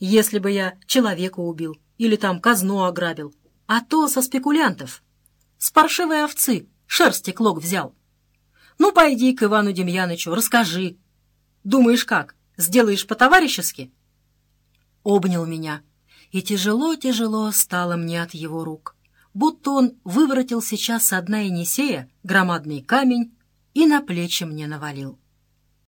если бы я человека убил или там казну ограбил, а то со спекулянтов. С паршивой овцы шерсти клок взял. Ну, пойди к Ивану Демьянычу, расскажи. Думаешь, как, сделаешь по-товарищески?» Обнял меня, и тяжело-тяжело стало мне от его рук, будто он выворотил сейчас со дна Енисея громадный камень и на плечи мне навалил.